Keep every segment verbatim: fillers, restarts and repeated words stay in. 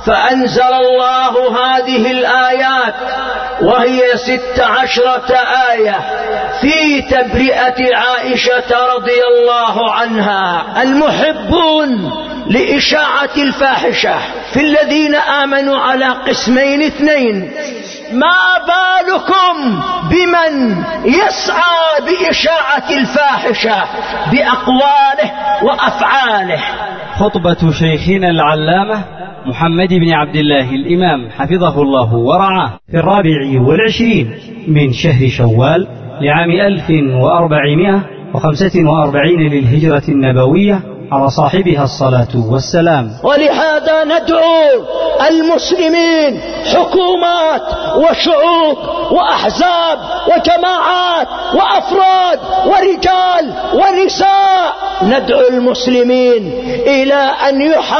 فأنزل الله هذه الآيات وهي ست عشرة آية في تبرئة عائشة رضي الله عنها. المحبون لإشاعة الفاحشة في الذين آمنوا على قسمين اثنين، ما بالكم بمن يسعى بإشاعة الفاحشة بأقواله وأفعاله. خطبة شيخنا العلامة محمد بن عبد الله الإمام حفظه الله ورعاه في الرابع والعشرين من شهر شوال لعام ألف وأربعمائة وخمسة وأربعين للهجرة النبوية على صاحبها الصلاة والسلام. ولهذا ندعو المسلمين حكومات وشعوب وأحزاب وجماعات وأفراد ورجال ونساء، ندعو المسلمين إلى أن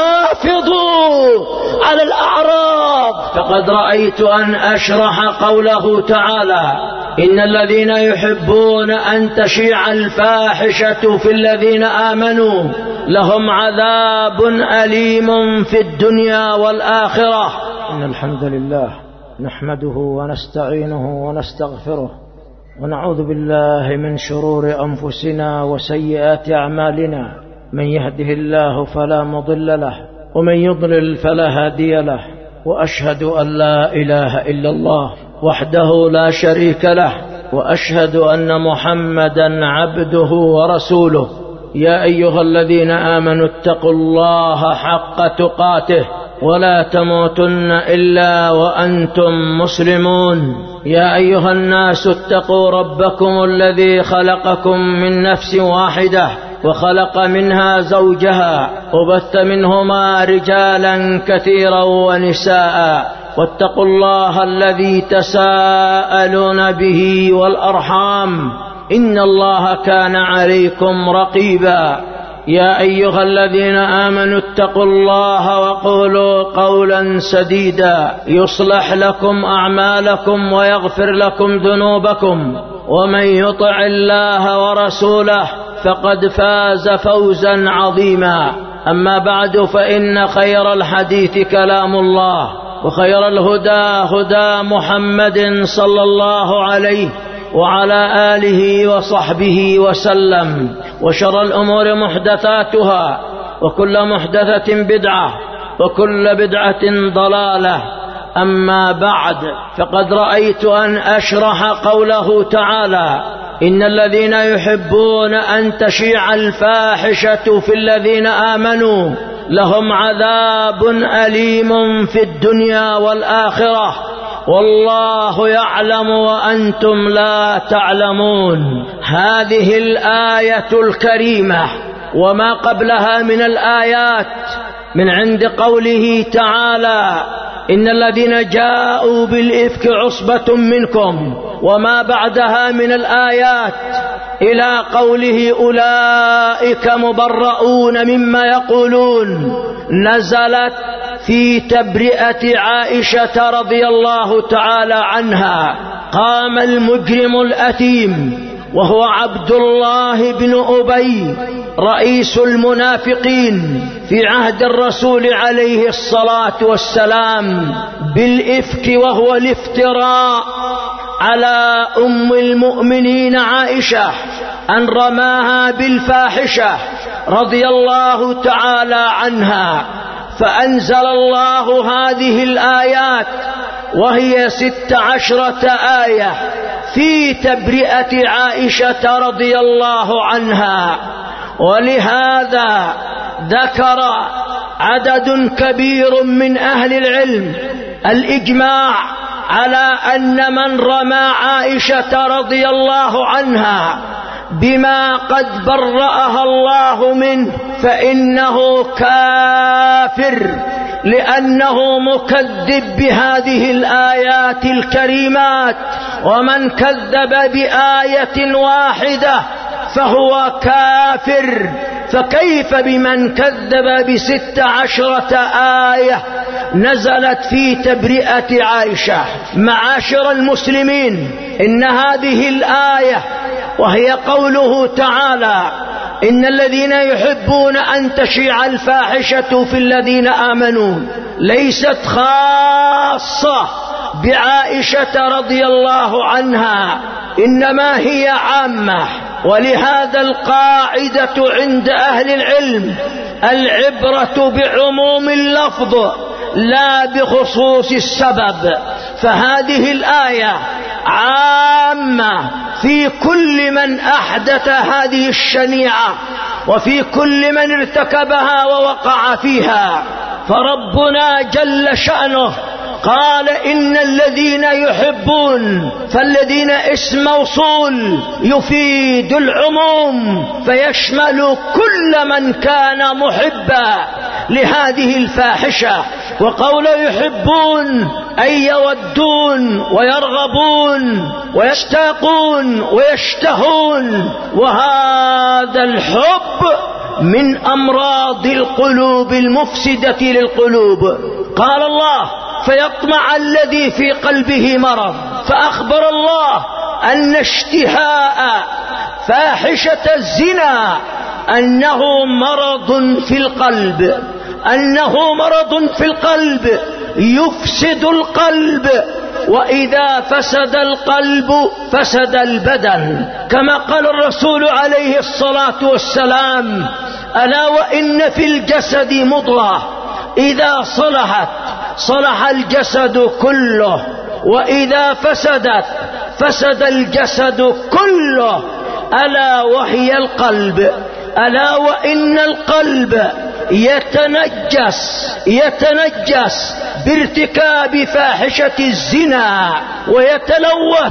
يحافظوا على الأعراض. فقد رأيت أن أشرح قوله تعالى: إن الذين يحبون أن تشيع الفاحشة في الذين آمنوا لهم عذاب أليم في الدنيا والآخرة. إن الحمد لله نحمده ونستعينه ونستغفره ونعوذ بالله من شرور أنفسنا وسيئات أعمالنا، من يهده الله فلا مضل له ومن يضلل فلا هادي له، وأشهد أن لا إله إلا الله وحده لا شريك له، وأشهد أن محمدا عبده ورسوله. يا أيها الذين آمنوا اتقوا الله حق تقاته ولا تموتن إلا وأنتم مسلمون. يا أيها الناس اتقوا ربكم الذي خلقكم من نفس واحدة وخلق منها زوجها وبث منهما رجالا كثيرا ونساء، واتقوا الله الذي تساءلون به والأرحام إن الله كان عليكم رقيبا. يا أيها الذين آمنوا اتقوا الله وقولوا قولا سديدا يصلح لكم أعمالكم ويغفر لكم ذنوبكم، ومن يطع الله ورسوله فقد فاز فوزا عظيما. أما بعد، فإن خير الحديث كلام الله، وخير الهدى هدى محمد صلى الله عليه وعلى آله وصحبه وسلم، وشر الأمور محدثاتها، وكل محدثة بدعة، وكل بدعة ضلالة. أما بعد، فقد رأيت أن أشرح قوله تعالى: إن الذين يحبون أن تشيع الفاحشة في الذين آمنوا لهم عذاب أليم في الدنيا والآخرة والله يعلم وأنتم لا تعلمون. هذه الآية الكريمة وما قبلها من الآيات من عند قوله تعالى: إن الذين جاءوا بالإفك عصبة منكم، وما بعدها من الآيات إلى قوله: أولئك مبرؤون مما يقولون، نزلت في تبرئة عائشة رضي الله تعالى عنها. قام المجرم الأثيم وهو عبد الله بن أبي رئيس المنافقين في عهد الرسول عليه الصلاة والسلام بالإفك، وهو الافتراء على أم المؤمنين عائشة، أن رماها بالفاحشة رضي الله تعالى عنها. فأنزل الله هذه الآيات وهي ست عشرة آية في تبرئة عائشة رضي الله عنها. ولهذا ذكر عدد كبير من أهل العلم الإجماع على أن من رمى عائشة رضي الله عنها بما قد برأها الله منه فإنه كافر، لأنه مكذب بهذه الآيات الكريمات، ومن كذب بآية واحدة فهو كافر، فكيف بمن كذب بست عشرة آية نزلت في تبرئة عائشة؟ معاشر المسلمين، إن هذه الآية وهي قوله تعالى: إن الذين يحبون أن تشيع الفاحشة في الذين آمنوا ليست خاصة بعائشة رضي الله عنها، إنما هي عامة. ولهذا القاعدة عند أهل العلم: العبرة بعموم اللفظ لا بخصوص السبب. فهذه الآية عامة في كل من أحدث هذه الشنيعة وفي كل من ارتكبها ووقع فيها. فربنا جل شأنه قال: إن الذين يحبون، فالذين اسم موصول يفيد العموم فيشمل كل من كان محبا لهذه الفاحشة. وقول يحبون أي يودون ويرغبون ويشتاقون ويشتهون، وهذا الحب من أمراض القلوب المفسدة للقلوب. قال الله: فيطمع الذي في قلبه مرض. فأخبر الله أن اشتهاء فاحشة الزنا أنه مرض في القلب، أنه مرض في القلب يفسد القلب، وإذا فسد القلب فسد البدن، كما قال الرسول عليه الصلاة والسلام: ألا وإن في الجسد مضغة إذا صلحت صلح الجسد كله، وإذا فسدت فسد الجسد كله، ألا وهي القلب. ألا وإن القلب يتنجس يتنجس بارتكاب فاحشة الزنا ويتلوث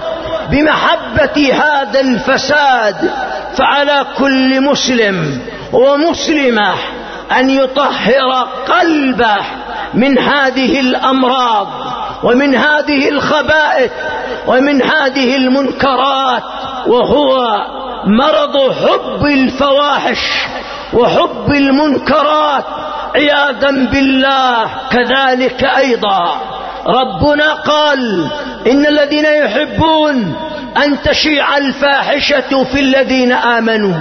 بمحبة هذا الفساد. فعلى كل مسلم ومسلمة أن يطهر قلبه من هذه الأمراض ومن هذه الخبائث ومن هذه المنكرات، وهو مرض حب الفواحش وحب المنكرات عياذا بالله. كذلك أيضا ربنا قال: إن الذين يحبون أن تشيع الفاحشة في الذين آمنوا.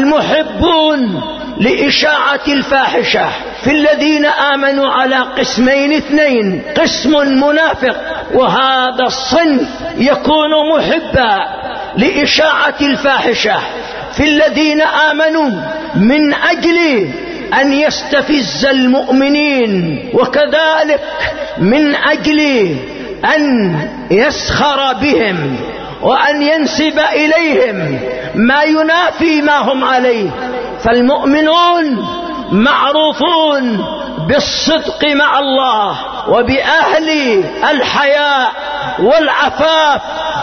المحبون لإشاعة الفاحشة في الذين آمنوا على قسمين اثنين: قسم منافق، وهذا الصنف يكون محبا لإشاعة الفاحشة في الذين آمنوا من أجل أن يستفز المؤمنين، وكذلك من أجل أن يسخر بهم وأن ينسب إليهم ما ينافي ما هم عليه. فالمؤمنون معروفون بالصدق مع الله وبأهل الحياء والعفاف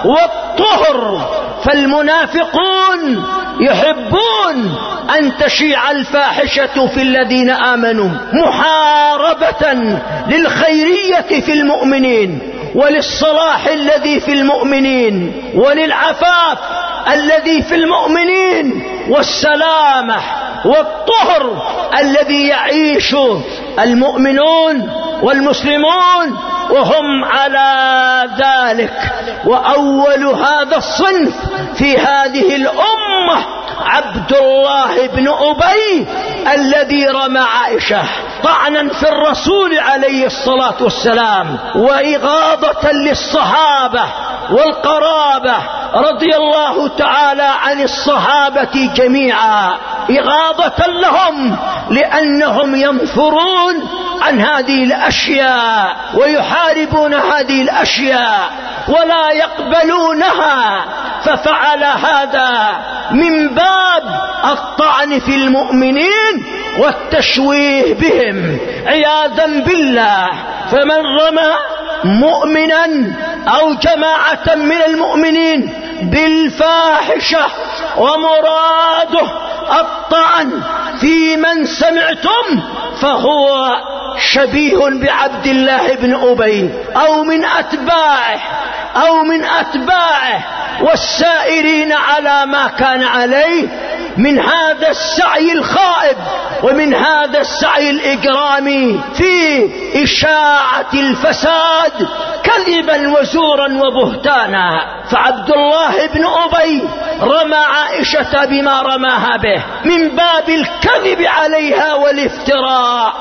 والطهر. فالمنافقون يحبون أن تشيع الفاحشة في الذين آمنوا محاربة للخيرية في المؤمنين وللصلاح الذي في المؤمنين وللعفاف الذي في المؤمنين والسلامة والطهر الذي يعيش المؤمنون والمسلمون وهم على ذلك. وأول هذا الصنف في هذه الأمة عبد الله بن أبي الذي رمى عائشة طعنا في الرسول عليه الصلاة والسلام وإغاظة للصحابة والقرابة رضي الله تعالى عن الصحابة جميعا، إغاظة لهم لأنهم ينفرون عن هذه الأشياء ويحاربون هذه الأشياء ولا يقبلونها. ففعل هذا من باب الطعن في المؤمنين والتشويه بهم عياذا بالله. فمن رمى مؤمنا أو جماعة من المؤمنين بالفاحشة ومراده الطعن في من سمعتم فهو شبيه بعبد الله بن أبي أو من أتباعه أو من أتباعه والسائرين على ما كان عليه من هذا السعي الخائب ومن هذا السعي الإجرامي في إشاعة الفساد كذبا وزورا وبهتانا. فعبد الله بن أبي رمى عائشة بما رماها به من باب الكذب عليها والافتراء.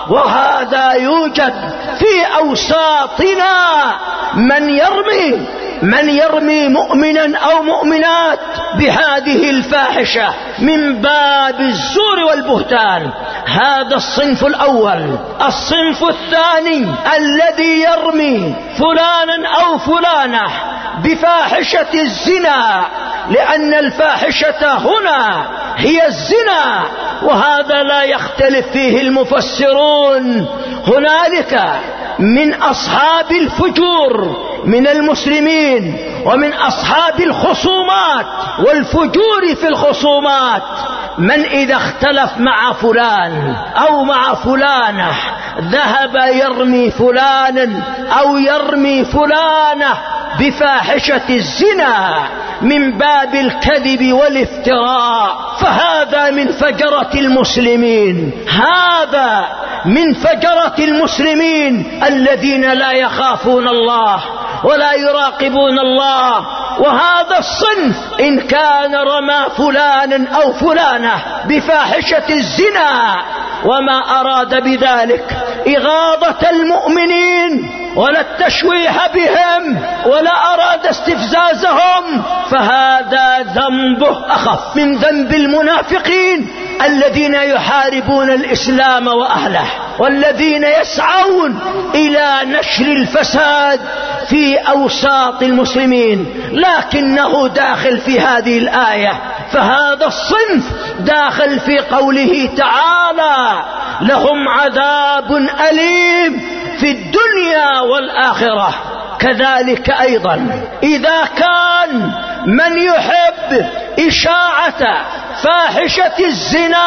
وهذا يوجد في أوساطنا من يرمي من يرمي مؤمنا أو مؤمنات بهذه الفاحشة من باب الزور والبهتان. هذا الصنف الأول. الصنف الثاني الذي يرمي فلانا أو فلانة بفاحشة الزنا، لأن الفاحشة هنا هي الزنا، وهذا لا يختلف فيه المفسرون. هنالك من أصحاب الفجور من المسلمين ومن أصحاب الخصومات والفجور في الخصومات من إذا اختلف مع فلان أو مع فلانة ذهب يرمي فلانا أو يرمي فلانة بفاحشة الزنا من باب الكذب والافتراء، فهذا من فجرة المسلمين. هذا من فجرة المسلمين الذين لا يخافون الله ولا يراقبون الله. وهذا الصنف إن كان رمى فلانا أو فلانة بفاحشة الزنا وما أراد بذلك إغاظة المؤمنين ولا التشويه بهم ولا أراد استفزازهم، فهذا ذنبه أخف من ذنب المنافقين الذين يحاربون الإسلام وأهله والذين يسعون إلى نشر الفساد في أوساط المسلمين، لكنه داخل في هذه الآية. فهذا الصنف داخل في قوله تعالى لهم عذاب أليم في الدنيا والآخرة. كذلك أيضا إذا كان من يحب إشاعة فاحشة الزنا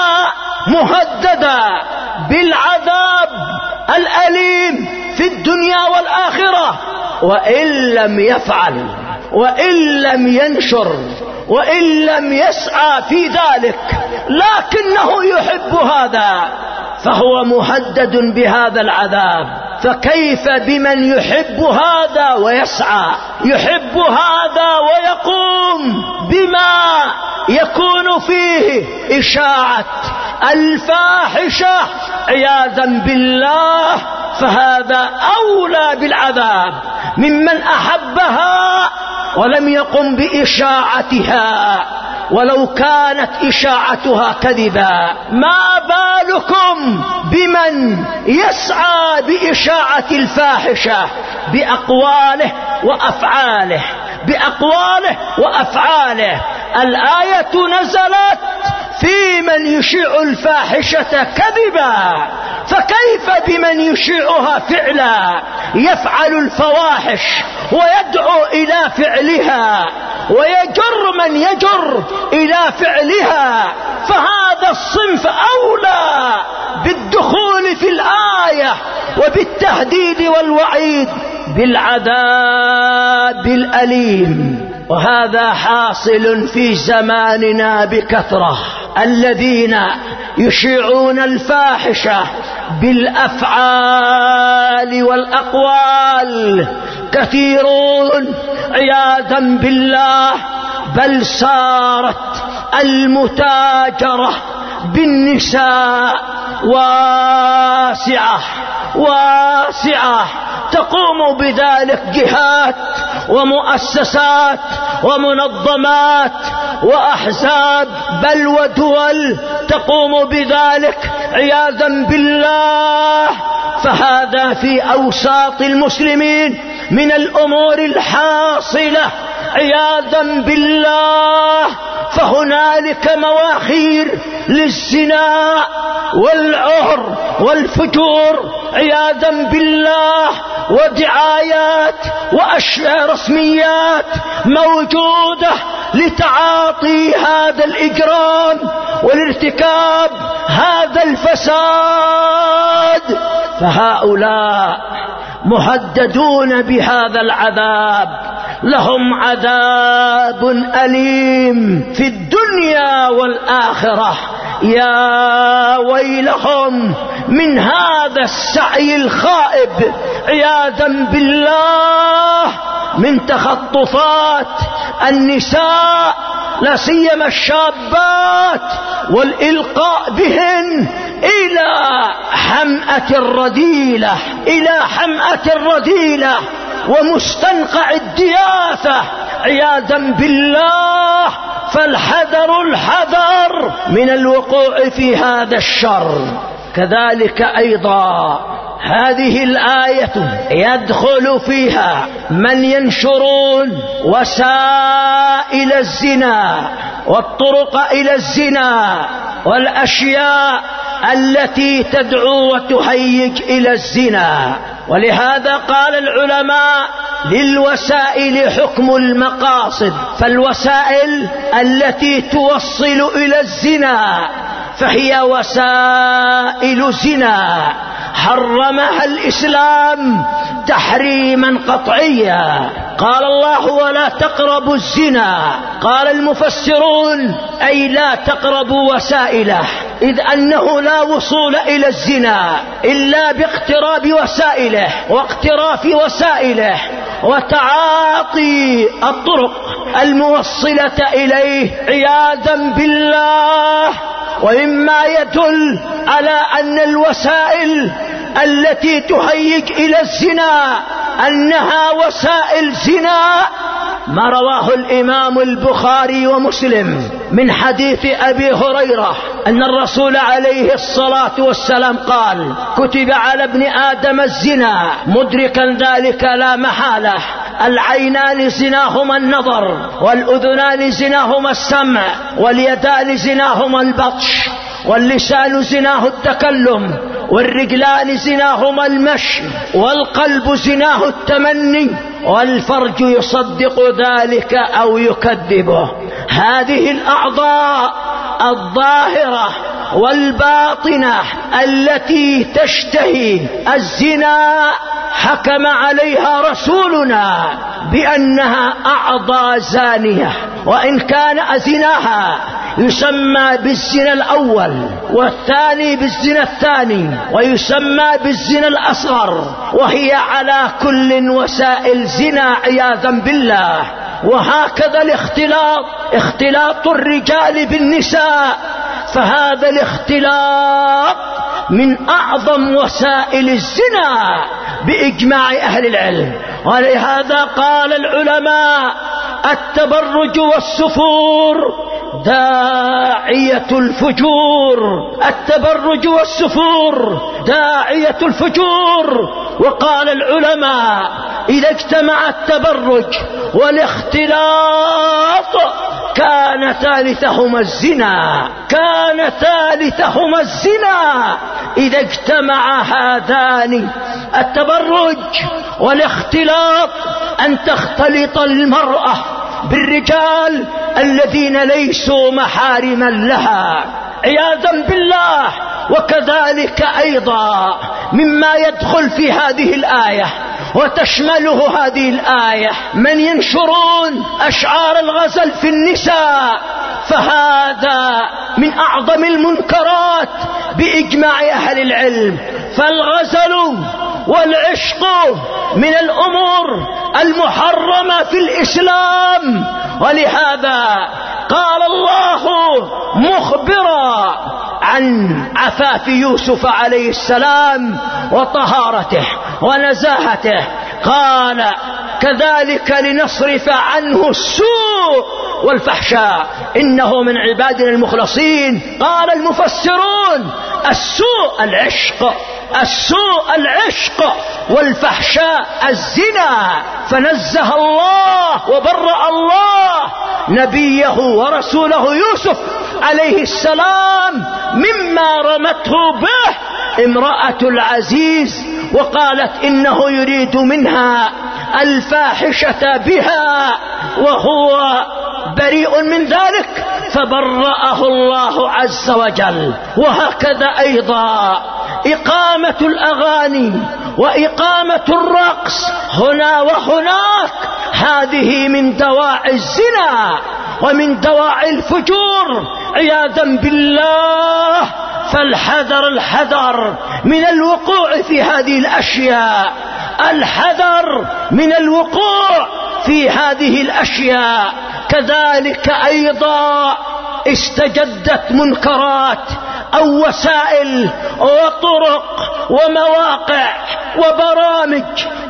مهددا بالعذاب الأليم في الدنيا والآخرة، وإن لم يفعل وإن لم ينشر وإن لم يسعى في ذلك لكنه يحب هذا فهو مهدد بهذا العذاب. فكيف بمن يحب هذا ويسعى، يحب هذا ويقوم بما يكون فيه إشاعة الفاحشة عياذا بالله، فهذا أولى بالعذاب ممن أحبها ولم يقم بإشاعتها ولو كانت إشاعتها كذبا. ما بالكم بمن يسعى بإشاعة الفاحشة بأقواله وأفعاله بأقواله وأفعاله. الآية نزلت في من يشيع الفاحشة كذبا، فكيف بمن يشيعها فعلا، يفعل الفواحش ويدعو إلى فعلها ويجر من يجر إلى فعلها، فهذا الصنف أولى بالدخول في الآية وبالتهديد والوعيد بالعذاب الأليم. وهذا حاصل في زماننا بكثرة، الذين يشيعون الفاحشة بالأفعال والأقوال كثيرون عياذا بالله، بل صارت المتاجرة بالنساء واسعة واسعة، تقوم بذلك جهات ومؤسسات ومنظمات وأحزاب بل ودول تقوم بذلك عياذا بالله. فهذا في أوساط المسلمين من الأمور الحاصلة عياذا بالله. فهنالك مواخير للزنا والعهر والفجور عياذا بالله، ودعايات وأشياء رسميات موجودة لتعاطي هذا الإجرام والارتكاب هذا الفساد، فهؤلاء مهددون بهذا العذاب، لهم عذاب أليم في الدنيا والآخرة. يا ويلهم من هذا السعي الخائب عياذا بالله، من تخطفات النساء لا سيما الشابات والإلقاء بهن إلى حمأة الرذيلة إلى حمأة الرذيلة ومستنقع الدياثة عياذا بالله. فالحذر الحذر من الوقوع في هذا الشر. كذلك أيضا هذه الآية يدخل فيها من ينشرون وسائل الزنا والطرق إلى الزنا والأشياء التي تدعو وتهيج إلى الزنا. ولهذا قال العلماء للوسائل حكم المقاصد، فالوسائل التي توصل إلى الزنا فهي وسائل زنا حرمها الإسلام تحريما قطعيا. قال الله ولا تقربوا الزنا، قال المفسرون أي لا تقربوا وسائله، إذ أنه لا وصول إلى الزنا إلا باقتراب وسائله واقتراف وسائله وتعاطي الطرق الموصلة إليه عياذا بالله. ومما يدل على أن الوسائل التي تهيج إلى الزنا أنها وسائل زنا ما رواه الإمام البخاري ومسلم من حديث أبي هريرة أن الرسول عليه الصلاة والسلام قال: كتب على ابن آدم الزنا مدركا ذلك لا محالة، العينان زناهما النظر، والأذنان زناهما السمع، واليدان زناهما البطش، واللسان زناه التكلم، والرجلان زناهما المشي، والقلب زناه التمني، والفرج يصدق ذلك أو يكذبه. هذه الأعضاء الظاهرة والباطنة التي تشتهي الزنا حكم عليها رسولنا بأنها أعضاء زانية، وإن كان زناها يسمى بالزنا الأول والثاني بالزنا الثاني ويسمى بالزنا الأصغر، وهي على كل وسائل زنا عياذا بالله. وهكذا الاختلاط، اختلاط الرجال بالنساء، فهذا الاختلاط من أعظم وسائل الزنا بإجماع أهل العلم. ولهذا قال العلماء: التبرج والسفور داعية الفجور، التبرج والسفور داعية الفجور. وقال العلماء: إذا اجتمع التبرج والاختلاط كان ثالثهما الزنا، كان ثالثهما الزنا إذا اجتمع هذان التبرج والاختلاط، أن تختلط المرأة بالرجال الذين ليسوا محارما لها عياذا بالله. وكذلك أيضا مما يدخل في هذه الآية وتشمله هذه الآية من ينشرون أشعار الغزل في النساء، فهذا من أعظم المنكرات بإجماع أهل العلم. فالغزل والعشق من الأمور المحرمة في الإسلام. ولهذا قال الله مخبرا عن عفاف يوسف عليه السلام وطهارته ونزاهته، قال: كذلك لنصرف عنه السوء والفحشاء إنه من عبادنا المخلصين. قال المفسرون: السوء العشق، السوء العشق، والفحشاء الزنا. فنزه الله وبرأ الله نبيه ورسوله يوسف عليه السلام مما رمته به امرأة العزيز، وقالت إنه يريد منها الفاحشة بها وهو بريء من ذلك، فبرأه الله عز وجل. وهكذا أيضا إقامة الأغاني وإقامة الرقص هنا وهناك، هذه من دواعي الزنا ومن دواعي الفجور عياذا بالله. فالحذر الحذر من الوقوع في هذه الأشياء، الحذر من الوقوع في هذه الأشياء. كذلك أيضا استجدت منكرات أو وسائل وطرق ومواقع وبرامج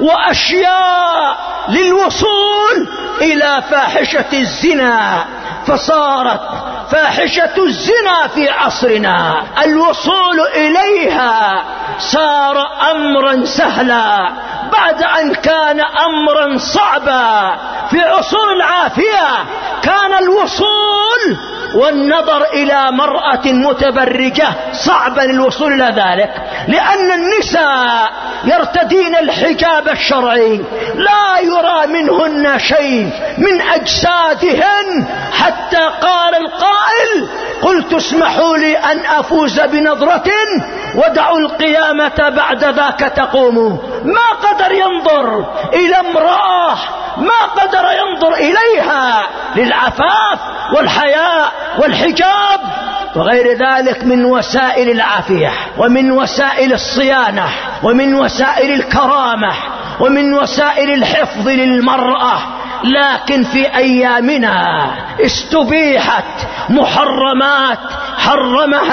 وأشياء للوصول إلى فاحشة الزنا، فصارت فاحشة الزنا في عصرنا الوصول إليها صار أمرا سهلا بعد أن كان أمرا صعبا. في عصور العافية كان الوصول والنظر إلى مرأة متبرجة صعبا الوصول إلى ذلك، لأن النساء يرتدين الحجاب الشرعي لا يرى منهن شيء من أجسادهن، حتى قال القائل: قلت اسمحوا لي أن أفوز بنظرة ودعوا القيامة بعد ذاك تقوم. ما قدر ينظر إلى امرأة، ما قدر ينظر إليها للعفاف والحياء والحجاب وغير ذلك من وسائل العافية ومن وسائل الصيانة ومن وسائل الكرامة ومن وسائل الحفظ للمرأة. لكن في أيامنا استبيحت محرمات حرمها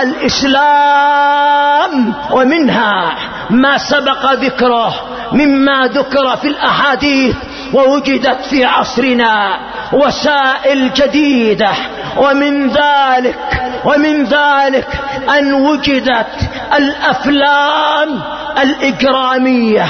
الإسلام، ومنها ما سبق ذكره مما ذكر في الأحاديث ووجدت في عصرنا وسائل جديدة. ومن ذلك ومن ذلك أن وجدت الأفلام الإجرامية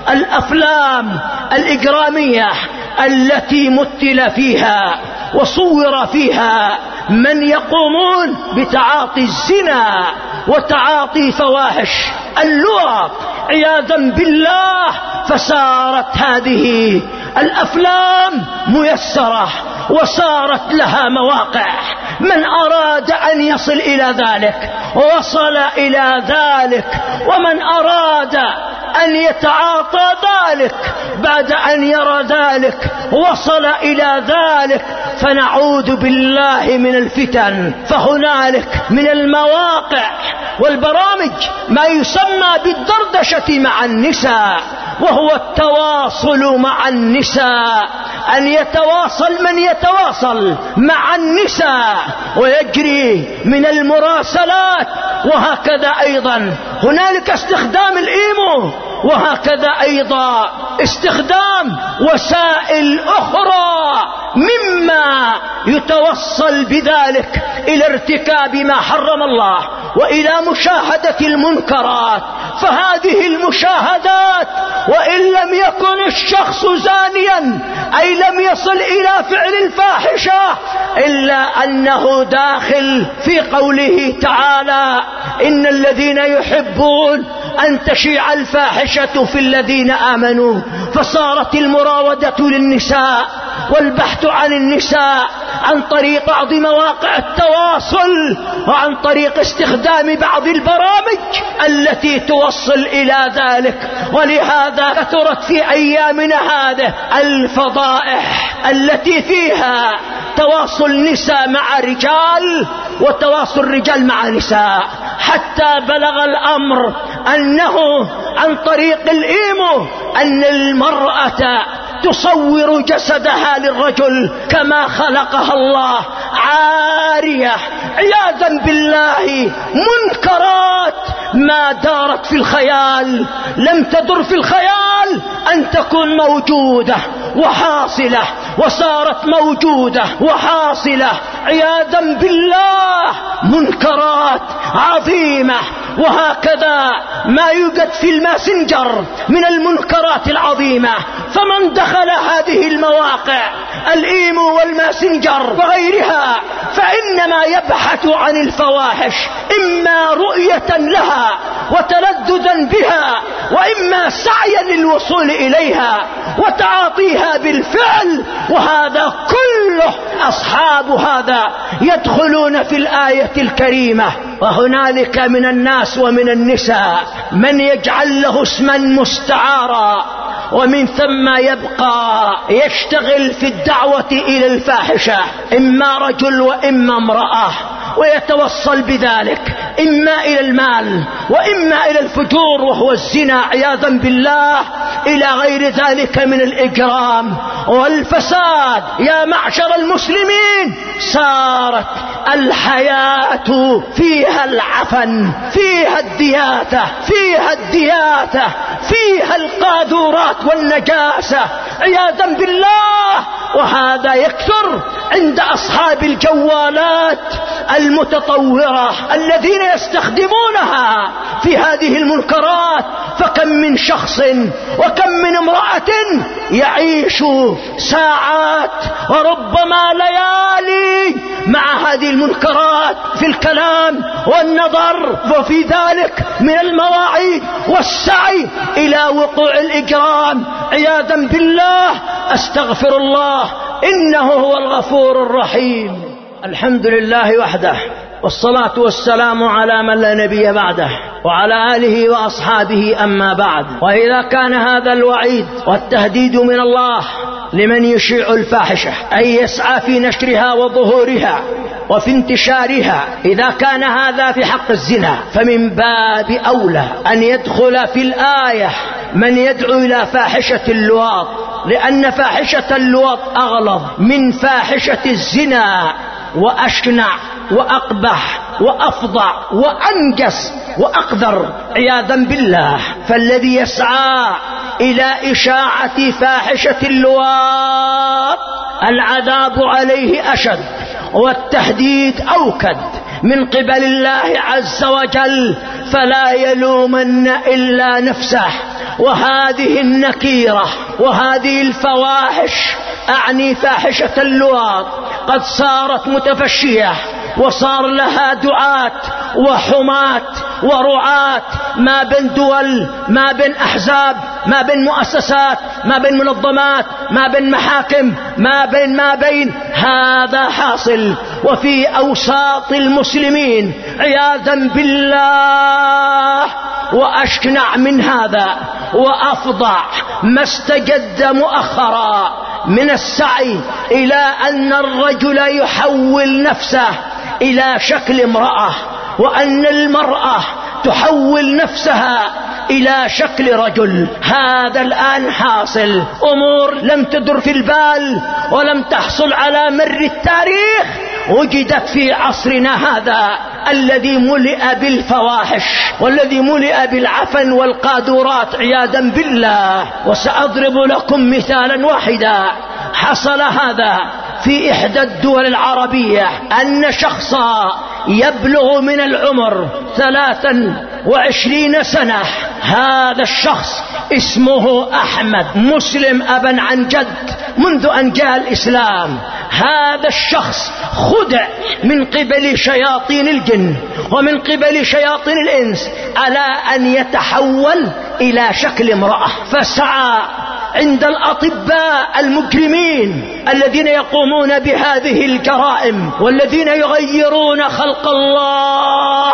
الأفلام الإجرامية التي مثل فيها وصور فيها من يقومون بتعاطي الزنا وتعاطي فواحش اللواط عياذا بالله. فصارت هذه الأفلام ميسرة وصارت لها مواقع، من أراد أن يصل إلى ذلك وصل إلى ذلك، ومن أراد أن يتعاطى ذلك بعد أن يرى ذلك وصل إلى ذلك. فنعوذ بالله من الفتن. فهنالك من المواقع والبرامج ما يسمى بالدردشة مع النساء، وهو التواصل مع النساء، أن يتواصل من يتواصل مع النساء ويجري من المراسلات. وهكذا أيضا هنالك استخدام الإيمو، وهكذا أيضا استخدام وسائل أخرى مما يتوصل بذلك إلى ارتكاب ما حرم الله وإلى مشاهدة المنكرات. فهذه المشاهدات وإن لم يكن الشخص زانيا أي لم يصل إلى فعل الفاحشة، إلا أنه داخل في قوله تعالى: إن الذين يحبون أن تشيع الفاحشة في الذين آمنوا. فصارت المراودة للنساء والبحث عن النساء عن طريق بعض مواقع التواصل وعن طريق استخدام بعض البرامج التي توصل إلى ذلك. ولهذا كثرت في أيامنا هذه الفضائح التي فيها تواصل نساء مع رجال وتواصل رجال مع نساء، حتى بلغ الأمر أنه عن طريق الإيمو أن المرأة تصور جسدها للرجل كما خلقها الله عارية عياذا بالله. منكرات ما دارت في الخيال لم تدر في الخيال أن تكون موجودة وحاصلة، وصارت موجودة وحاصلة عياذا بالله. منكرات عظيمة. وهكذا ما يوجد في الماسنجر من المنكرات العظيمة. فمن دخل هذه المواقع الإيمو والماسنجر وغيرها فإنما يبحث عن الفواحش، إما رؤية لها وتلذذا بها، وإما سعيا للوصول إليها وتعاطيها بالفعل. وهذا كله أصحاب هذا يدخلون في الآية الكريمة. وهنالك من الناس ومن النساء من يجعل له اسما مستعارا، ومن ثم يبقى يشتغل في الدعوة إلى الفاحشة، إما رجل وإما امرأة، ويتوصل بذلك إما إلى المال وإما إلى الفجور وهو الزنا عياذا بالله. إلى غير ذلك من الإجرام والفساد. يا معشر المسلمين، صارت الحياة فيها العفن، فيها الدياتة، فيها الدياتة، فيها القاذورات والنجاسة عياذا بالله. وهذا يكثر عند أصحاب الجوالات المتطورة الذين يستخدمونها في هذه المنكرات. فكم من شخص وكم من امرأة يعيش ساعات وربما ليالي مع هذه المنكرات في الكلام والنظر، وفي ذلك من المواعيد والسعي إلى وقوع الإجرام عياذا بالله. أستغفر الله إنه هو الغفور الرحيم. الحمد لله وحده، والصلاة والسلام على من لا نبي بعده، وعلى آله وأصحابه. أما بعد، وإذا كان هذا الوعيد والتهديد من الله لمن يشيع الفاحشة أي يسعى في نشرها وظهورها وفي انتشارها، إذا كان هذا في حق الزنا فمن باب أولى أن يدخل في الآية من يدعو إلى فاحشة اللواط، لأن فاحشة اللواط أغلظ من فاحشة الزنا وأشنع وأقبح وأفظع وأنجس وأقذر عياذا بالله. فالذي يسعى إلى إشاعة فاحشة اللواط العذاب عليه أشد والتهديد أوكد من قبل الله عز وجل، فلا يلومن إلا نفسه. وهذه النكيرة وهذه الفواحش، أعني فاحشة اللواط، قد صارت متفشية وصار لها دعاة وحماة ورعاة ما بين دول، ما بين أحزاب، ما بين مؤسسات، ما بين منظمات، ما بين محاكم، ما بين ما بين هذا حاصل. وفي أوساط المسلمين عياذا بالله. وأشنع من هذا وأفظع ما استجد مؤخرا من السعي إلى أن الرجل يحول نفسه إلى شكل امرأة، وأن المرأة تحول نفسها إلى شكل رجل. هذا الآن حاصل، أمور لم تدر في البال ولم تحصل على مر التاريخ، وجدت في عصرنا هذا الذي ملئ بالفواحش والذي ملئ بالعفن والقاذورات عياذا بالله. وسأضرب لكم مثالا واحدا. حصل هذا في إحدى الدول العربية أن شخصا يبلغ من العمر ثلاثا وعشرين سنة، هذا الشخص اسمه أحمد، مسلم أبا عن جد منذ أن جاء الإسلام. هذا الشخص خدع من قبل شياطين الجن ومن قبل شياطين الإنس على أن يتحول إلى شكل امرأة، فسعى عند الأطباء المجرمين الذين يقومون بهذه الجرائم والذين يغيرون خلق الله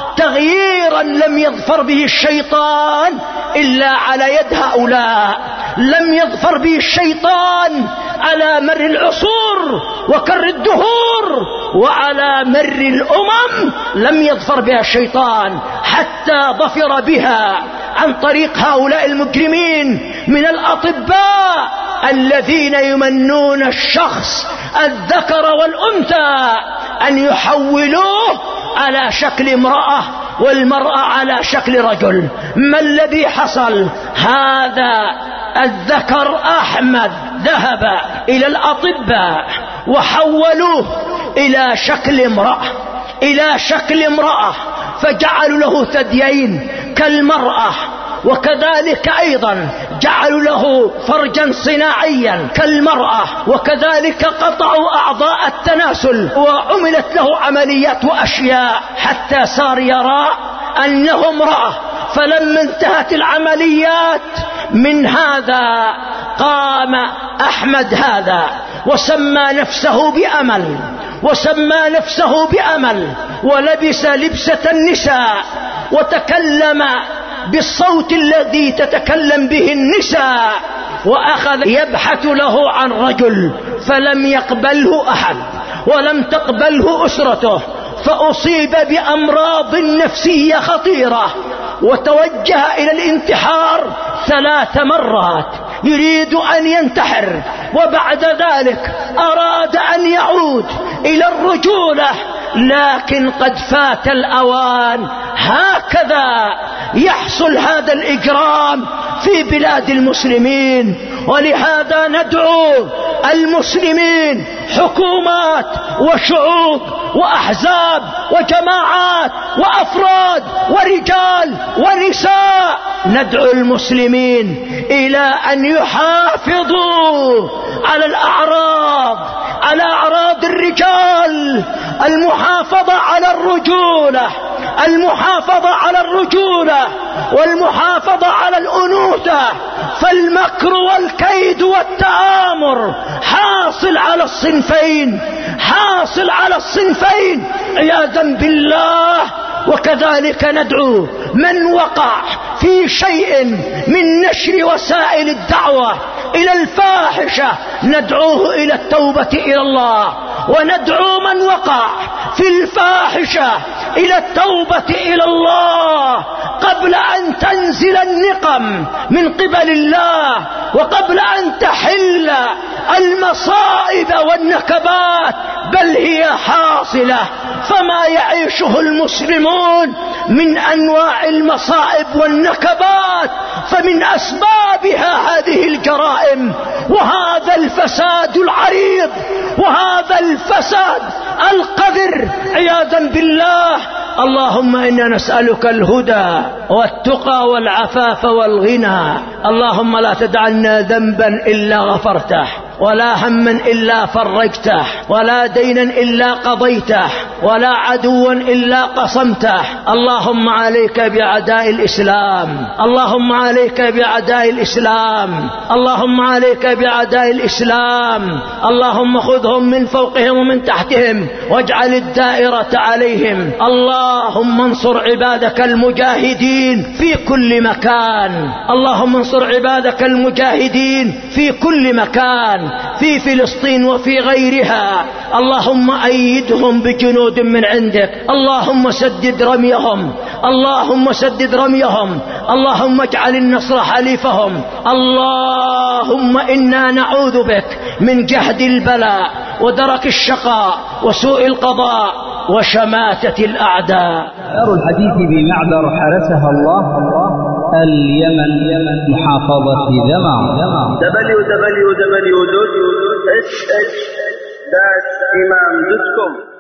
تغييرا لم يظفر به الشيطان إلا على يد هؤلاء، لم يظفر به الشيطان على مر العصور وكر الدهور، وعلى مر الأمم لم يظفر بها الشيطان حتى ظفر بها عن طريق هؤلاء المجرمين من الأطباء الذين يمنون الشخص الذكر والأنثى أن يحولوه على شكل امرأة والمرأة على شكل رجل. ما الذي حصل؟ هذا الذكر أحمد ذهب إلى الأطباء وحولوه إلى شكل امرأة، إلى شكل امرأة، فجعلوا له ثديين كالمرأة، وكذلك أيضا جعلوا له فرجا صناعيا كالمرأة، وكذلك قطعوا أعضاء التناسل وعملت له عمليات وأشياء حتى صار يرى أنه امرأة. فلما انتهت العمليات من هذا قام أحمد هذا وسمى نفسه بأمل، وسمى نفسه بأمل ولبس لبسة النساء وتكلم بالصوت الذي تتكلم به النساء، وأخذ يبحث له عن رجل، فلم يقبله أحد ولم تقبله أسرته، فأصيب بأمراض نفسية خطيرة وتوجه إلى الانتحار ثلاث مرات يريد أن ينتحر، وبعد ذلك أراد أن يعود إلى الرجولة، لكن قد فات الأوان. هكذا يحصل هذا الإجرام في بلاد المسلمين. ولهذا ندعو المسلمين، حكومات وشعوب وأحزاب وجماعات وأفراد ورجال ونساء، ندعو المسلمين إلى أن يحافظوا على الأعراض، على أعراض الرجال، المحافظة على الرجولة، المحافظة على الرجولة والمحافظة على الأنوثة. فالمكر والكيد والتآمر حاصل على الصنفين، حاصل على الصنفين عياذا بالله. وكذلك ندعو من وقع في شيء من نشر وسائل الدعوة إلى الفاحشة، ندعوه إلى التوبة إلى الله، وندعو من وقع في الفاحشة إلى التوبة إلى الله قبل أن تنزل النقم من قبل الله، وقبل أن تحل المصائب والنكبات، بل هي حاصلة. فما يعيشه المسلمون من أنواع المصائب والنكبات فمن أسبابها هذه الجرائم وهذا الفساد العريض وهذا الفساد القذر عياذا بالله. اللهم إنا نسألك الهدى والتقى والعفاف والغنى. اللهم لا تدع لنا ذنبا إلا غفرته، ولا هما إلا فرجته، ولا دينا إلا قضيته، ولا عدوا إلا قصمته. اللهم عليك بأعداء الإسلام، اللهم عليك بأعداء الإسلام، اللهم عليك بأعداء الإسلام. اللهم خذهم من فوقهم ومن تحتهم واجعل الدائرة عليهم. اللهم انصر عبادك المجاهدين في كل مكان، اللهم انصر عبادك المجاهدين في كل مكان، في فلسطين وفي غيرها. اللهم أيدهم بجنود من عندك، اللهم سدد رميهم، اللهم سدد رميهم، اللهم اجعل النصر حليفهم. اللهم إنا نعوذ بك من جهد البلاء ودرك الشقاء وسوء القضاء وشماتة الأعداء. دار الحديث بمعبر حرسها الله اليمن، محافظة ذمار. دبليو دبليو دبليو دوت اس اتش داش إمام دوت كوم